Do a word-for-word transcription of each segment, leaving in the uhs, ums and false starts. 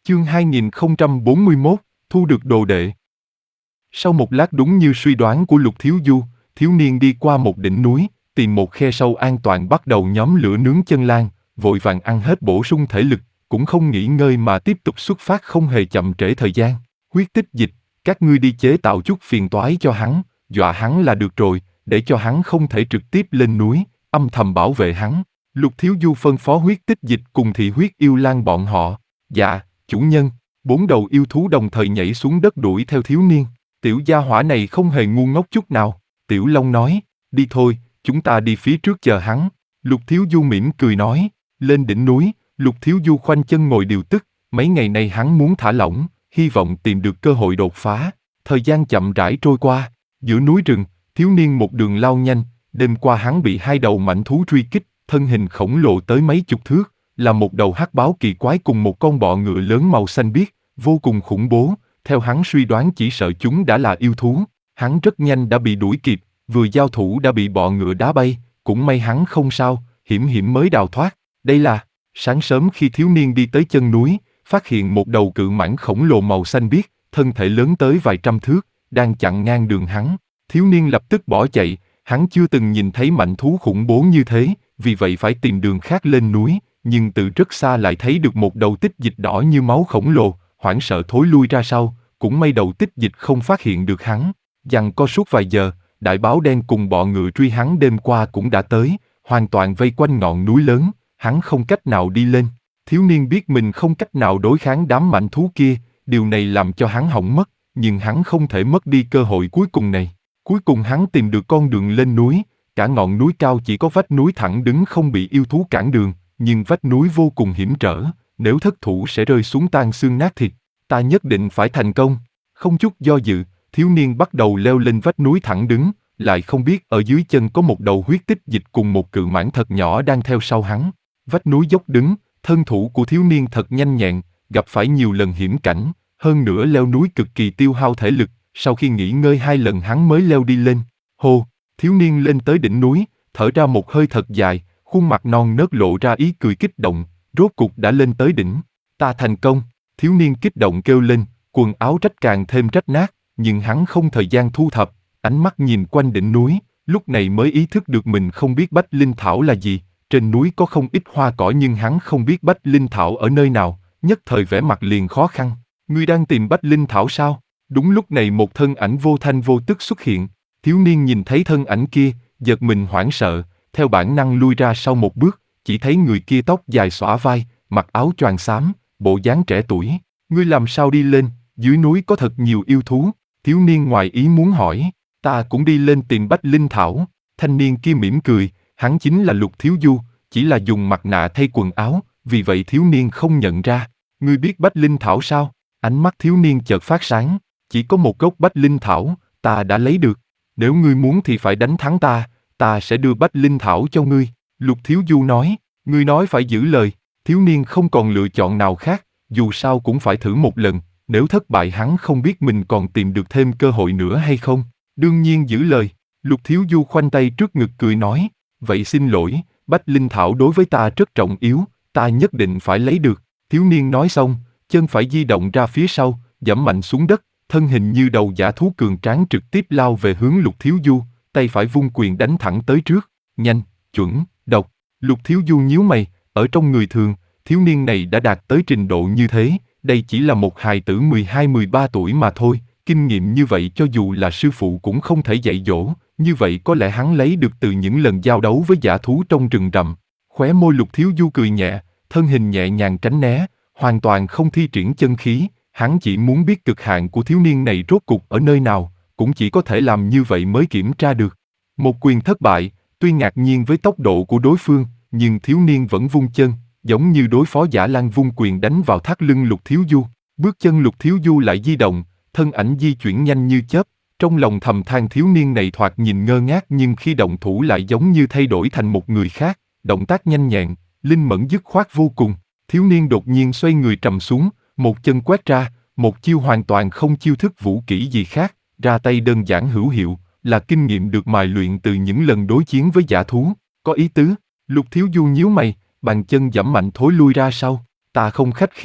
Chương hai nghìn không trăm bốn mươi mốt, thu được đồ đệ. Sau một lát đúng như suy đoán của Lục Thiếu Du, thiếu niên đi qua một đỉnh núi, tìm một khe sâu an toàn bắt đầu nhóm lửa nướng chân lan, vội vàng ăn hết bổ sung thể lực, cũng không nghỉ ngơi mà tiếp tục xuất phát không hề chậm trễ thời gian. Huyết tích dịch, các ngươi đi chế tạo chút phiền toái cho hắn, dọa hắn là được rồi, để cho hắn không thể trực tiếp lên núi, âm thầm bảo vệ hắn. Lục Thiếu Du phân phó huyết tích dịch cùng thị huyết yêu lang bọn họ. Dạ, chủ nhân. Bốn đầu yêu thú đồng thời nhảy xuống đất đuổi theo thiếu niên. Tiểu gia hỏa này không hề ngu ngốc chút nào. Tiểu Long nói, đi thôi, chúng ta đi phía trước chờ hắn. Lục Thiếu Du mỉm cười nói, lên đỉnh núi, Lục Thiếu Du khoanh chân ngồi điều tức. Mấy ngày nay hắn muốn thả lỏng, hy vọng tìm được cơ hội đột phá. Thời gian chậm rãi trôi qua, giữa núi rừng, thiếu niên một đường lao nhanh. Đêm qua hắn bị hai đầu mãnh thú truy kích, thân hình khổng lồ tới mấy chục thước, là một đầu hắc báo kỳ quái cùng một con bọ ngựa lớn màu xanh biếc, vô cùng khủng bố. Theo hắn suy đoán chỉ sợ chúng đã là yêu thú. Hắn rất nhanh đã bị đuổi kịp, vừa giao thủ đã bị bọ ngựa đá bay, cũng may hắn không sao, hiểm hiểm mới đào thoát. Đây là, sáng sớm khi thiếu niên đi tới chân núi, phát hiện một đầu cự mãng khổng lồ màu xanh biếc, thân thể lớn tới vài trăm thước, đang chặn ngang đường hắn. Thiếu niên lập tức bỏ chạy, hắn chưa từng nhìn thấy mạnh thú khủng bố như thế, vì vậy phải tìm đường khác lên núi, nhưng từ rất xa lại thấy được một đầu tích dịch đỏ như máu khổng lồ, hoảng sợ thối lui ra sau, cũng may đầu tích dịch không phát hiện được hắn. Giằng co suốt vài giờ, đại báo đen cùng bọ ngựa truy hắn đêm qua cũng đã tới, hoàn toàn vây quanh ngọn núi lớn, hắn không cách nào đi lên. Thiếu niên biết mình không cách nào đối kháng đám mạnh thú kia, điều này làm cho hắn hỏng mất, nhưng hắn không thể mất đi cơ hội cuối cùng này. Cuối cùng hắn tìm được con đường lên núi, cả ngọn núi cao chỉ có vách núi thẳng đứng không bị yêu thú cản đường, nhưng vách núi vô cùng hiểm trở, nếu thất thủ sẽ rơi xuống tan xương nát thịt. Ta nhất định phải thành công. Không chút do dự, thiếu niên bắt đầu leo lên vách núi thẳng đứng, lại không biết ở dưới chân có một đầu huyết tích dịch cùng một cự mãng thật nhỏ đang theo sau hắn. Vách núi dốc đứng, thân thủ của thiếu niên thật nhanh nhẹn, gặp phải nhiều lần hiểm cảnh, hơn nữa leo núi cực kỳ tiêu hao thể lực, sau khi nghỉ ngơi hai lần hắn mới leo đi lên. Hô, thiếu niên lên tới đỉnh núi, thở ra một hơi thật dài, khuôn mặt non nớt lộ ra ý cười kích động, rốt cục đã lên tới đỉnh. Ta thành công, thiếu niên kích động kêu lên, quần áo rách càng thêm rách nát, nhưng hắn không thời gian thu thập, ánh mắt nhìn quanh đỉnh núi, lúc này mới ý thức được mình không biết Bách Linh Thảo là gì. Trên núi có không ít hoa cỏ nhưng hắn không biết Bách Linh Thảo ở nơi nào, nhất thời vẻ mặt liền khó khăn. Ngươi đang tìm Bách Linh Thảo sao? Đúng lúc này một thân ảnh vô thanh vô tức xuất hiện, thiếu niên nhìn thấy thân ảnh kia, giật mình hoảng sợ, theo bản năng lui ra sau một bước, chỉ thấy người kia tóc dài xõa vai, mặc áo choàng xám, bộ dáng trẻ tuổi. Ngươi làm sao đi lên, dưới núi có thật nhiều yêu thú, thiếu niên ngoài ý muốn hỏi. Ta cũng đi lên tìm Bách Linh Thảo, thanh niên kia mỉm cười, hắn chính là Lục Thiếu Du, chỉ là dùng mặt nạ thay quần áo, vì vậy thiếu niên không nhận ra. Ngươi biết Bách Linh Thảo sao? Ánh mắt thiếu niên chợt phát sáng, chỉ có một gốc Bách Linh Thảo, ta đã lấy được. Nếu ngươi muốn thì phải đánh thắng ta, ta sẽ đưa Bách Linh Thảo cho ngươi. Lục Thiếu Du nói, ngươi nói phải giữ lời. Thiếu niên không còn lựa chọn nào khác, dù sao cũng phải thử một lần, nếu thất bại hắn không biết mình còn tìm được thêm cơ hội nữa hay không. Đương nhiên giữ lời. Lục Thiếu Du khoanh tay trước ngực cười nói, vậy xin lỗi, Bách Linh Thảo đối với ta rất trọng yếu, ta nhất định phải lấy được. Thiếu niên nói xong, chân phải di động ra phía sau, giẫm mạnh xuống đất, thân hình như đầu dã thú cường tráng trực tiếp lao về hướng Lục Thiếu Du, tay phải vung quyền đánh thẳng tới trước, nhanh, chuẩn, độc. Lục Thiếu Du nhíu mày, ở trong người thường, thiếu niên này đã đạt tới trình độ như thế, đây chỉ là một hài tử mười hai mười ba tuổi mà thôi, kinh nghiệm như vậy cho dù là sư phụ cũng không thể dạy dỗ, như vậy có lẽ hắn lấy được từ những lần giao đấu với dã thú trong rừng rậm. Khóe môi Lục Thiếu Du cười nhẹ, thân hình nhẹ nhàng tránh né, hoàn toàn không thi triển chân khí, hắn chỉ muốn biết cực hạn của thiếu niên này rốt cục ở nơi nào, cũng chỉ có thể làm như vậy mới kiểm tra được. Một quyền thất bại, tuy ngạc nhiên với tốc độ của đối phương, nhưng thiếu niên vẫn vung chân, giống như đối phó Dã Lang vung quyền đánh vào thắt lưng Lục Thiếu Du. Bước chân Lục Thiếu Du lại di động, thân ảnh di chuyển nhanh như chớp, trong lòng thầm than thiếu niên này thoạt nhìn ngơ ngác nhưng khi động thủ lại giống như thay đổi thành một người khác, động tác nhanh nhẹn, linh mẫn dứt khoát vô cùng. Thiếu niên đột nhiên xoay người trầm xuống, một chân quét ra, một chiêu hoàn toàn không chiêu thức vũ kỹ gì khác, ra tay đơn giản hữu hiệu, là kinh nghiệm được mài luyện từ những lần đối chiến với dã thú. Có ý tứ. Lục Thiếu Du nhíu mày, bàn chân giẫm mạnh thối lui ra sau. Ta không khách khí,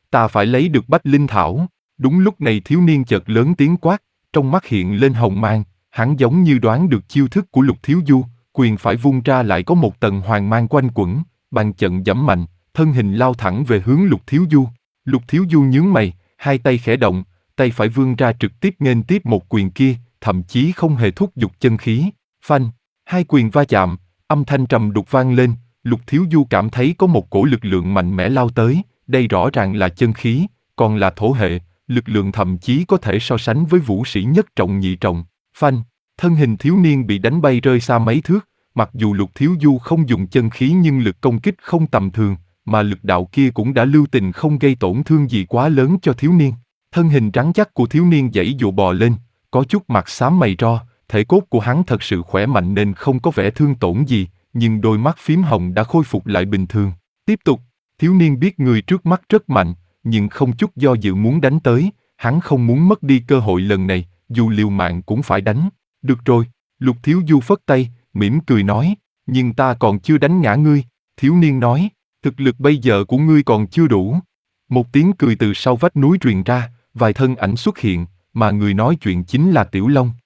ta phải lấy được Bách Linh Thảo. Đúng lúc này thiếu niên chợt lớn tiếng quát, trong mắt hiện lên hồng mang, hắn giống như đoán được chiêu thức của Lục Thiếu Du, quyền phải vung ra lại có một tầng hoàng mang quanh quẩn, bàn trận giẫm mạnh, thân hình lao thẳng về hướng Lục Thiếu Du. Lục Thiếu Du nhướng mày, hai tay khẽ động, tay phải vươn ra trực tiếp nghênh tiếp một quyền kia, thậm chí không hề thúc giục chân khí. Phanh, hai quyền va chạm, âm thanh trầm đục vang lên, Lục Thiếu Du cảm thấy có một cổ lực lượng mạnh mẽ lao tới, đây rõ ràng là chân khí, còn là thổ hệ, lực lượng thậm chí có thể so sánh với vũ sĩ nhất trọng nhị trọng. Phanh, thân hình thiếu niên bị đánh bay rơi xa mấy thước, mặc dù Lục Thiếu Du không dùng chân khí nhưng lực công kích không tầm thường, mà lực đạo kia cũng đã lưu tình không gây tổn thương gì quá lớn cho thiếu niên. Thân hình rắn chắc của thiếu niên giãy dụa bò lên, có chút mặt xám mày ro, thể cốt của hắn thật sự khỏe mạnh nên không có vẻ thương tổn gì, nhưng đôi mắt phím hồng đã khôi phục lại bình thường. Tiếp tục, thiếu niên biết người trước mắt rất mạnh, nhưng không chút do dự muốn đánh tới, hắn không muốn mất đi cơ hội lần này, dù liều mạng cũng phải đánh. Được rồi, Lục Thiếu Du phất tay, mỉm cười nói, nhưng ta còn chưa đánh ngã ngươi. Thiếu niên nói, thực lực bây giờ của ngươi còn chưa đủ. Một tiếng cười từ sau vách núi truyền ra, vài thân ảnh xuất hiện, mà người nói chuyện chính là Tiểu Long.